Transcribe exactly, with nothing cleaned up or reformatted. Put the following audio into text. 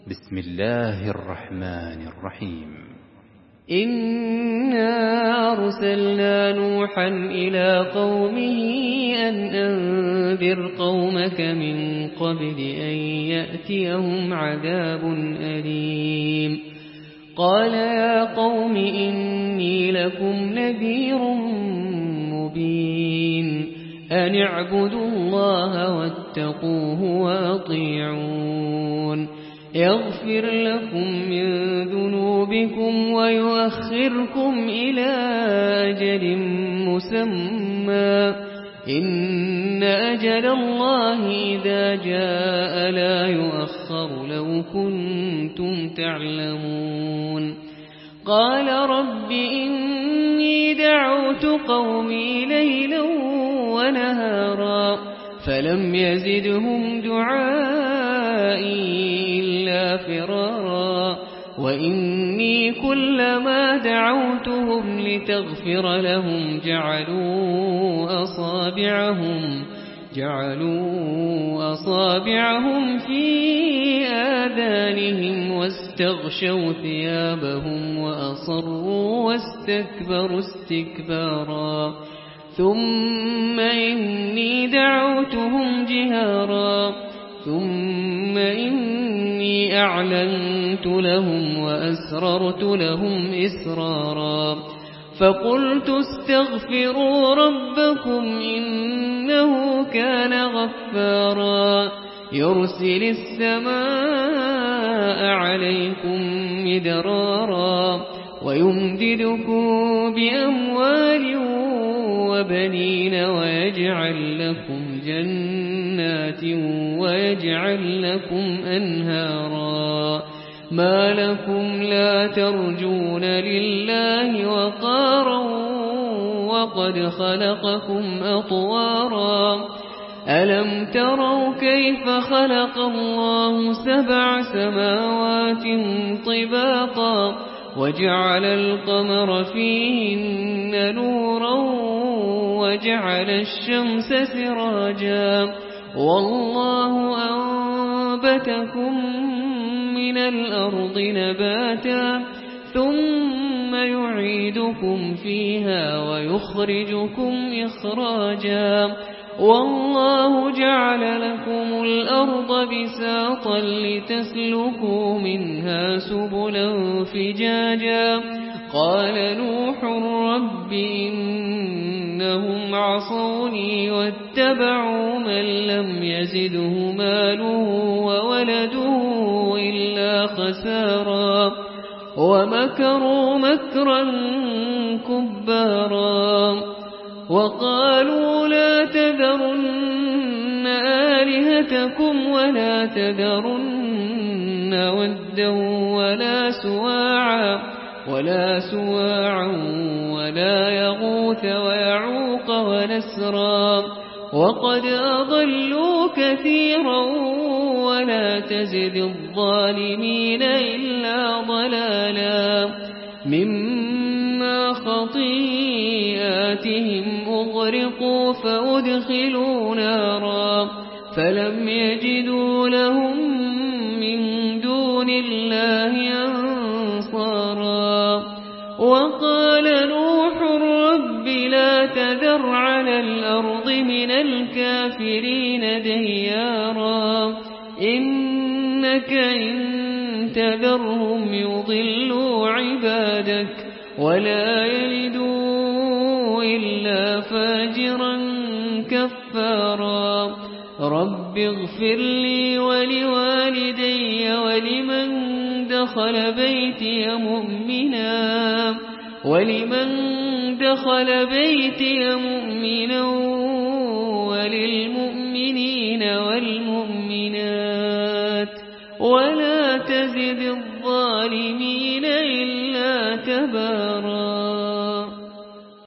بسم الله الرحمن الرحيم. إنا أرسلنا نوحا إلى قومه أن أنذر قومك من قبل أن يأتيهم عذاب أليم. قال يا قوم إني لكم نذير مبين أن اعبدوا الله واتقوه وأطيعون يغفر لكم من ذنوبكم ويؤخركم إلى أجل مسمى إن أجل الله إذا جاء لا يؤخر لو كنتم تعلمون. قال رب إني دعوت قومي ليلا ونهارا فلم يزدهم دعائي إلا فرارا وإني كلما دعوتهم لتغفر لهم جعلوا أصابعهم جعلوا أصابعهم في آذانهم واستغشوا ثيابهم وأصروا واستكبروا استكبارا ثم إني دعوتهم جهارا ثم إني أعلنت لهم وأسررت لهم إسرارا فقلت استغفروا ربكم إنه كان غفارا يرسل السماء عليكم مدرارا ويمددكم بأموال وبنين ويجعل لكم جنات ويجعل لكم أنهارا ما لكم لا ترجون لله وقارا وقد خلقكم أطوارا ألم تروا كيف خلق الله سبع سماوات طباقا وجعل القمر فيهن نورا وجعل الشمس سراجا والله أنبتكم من الأرض نباتا ثم يعيدكم فيها ويخرجكم إخراجا والله جعل لكم الأرض بساطا لتسلكوا منها سبلا فجاجا قال نوح رب إنهم عصوني واتبعوا من لم يزده ماله وولده إلا خسارا ومكروا مكرا كبارا وقالوا لا تذرن آلهتكم ولا تذرن ودا ولا سواعا ولا سواعا ولا يغوث ويعوق ونسرا وقد أضلوا كثيرا ولا تزد الظالمين إلا ضلالا مما خطيئاتهم أغرقوا فأدخلوا نارا فلم يجدوا لهم من دون الله أنصارا وقال نوح رب لا تذر على الأرض من الكافرين ديارا إنك إن تذرهم يضلوا عبادك ولا يلدوا إلا فاجرا كفارا رب اغفر لي ولوالدي ولمن دخل بيتي مؤمنا ولمن دخل بيتي مؤمنا وللمؤمنين والمؤمنات ولا تزد الظالمين إلا تبارا.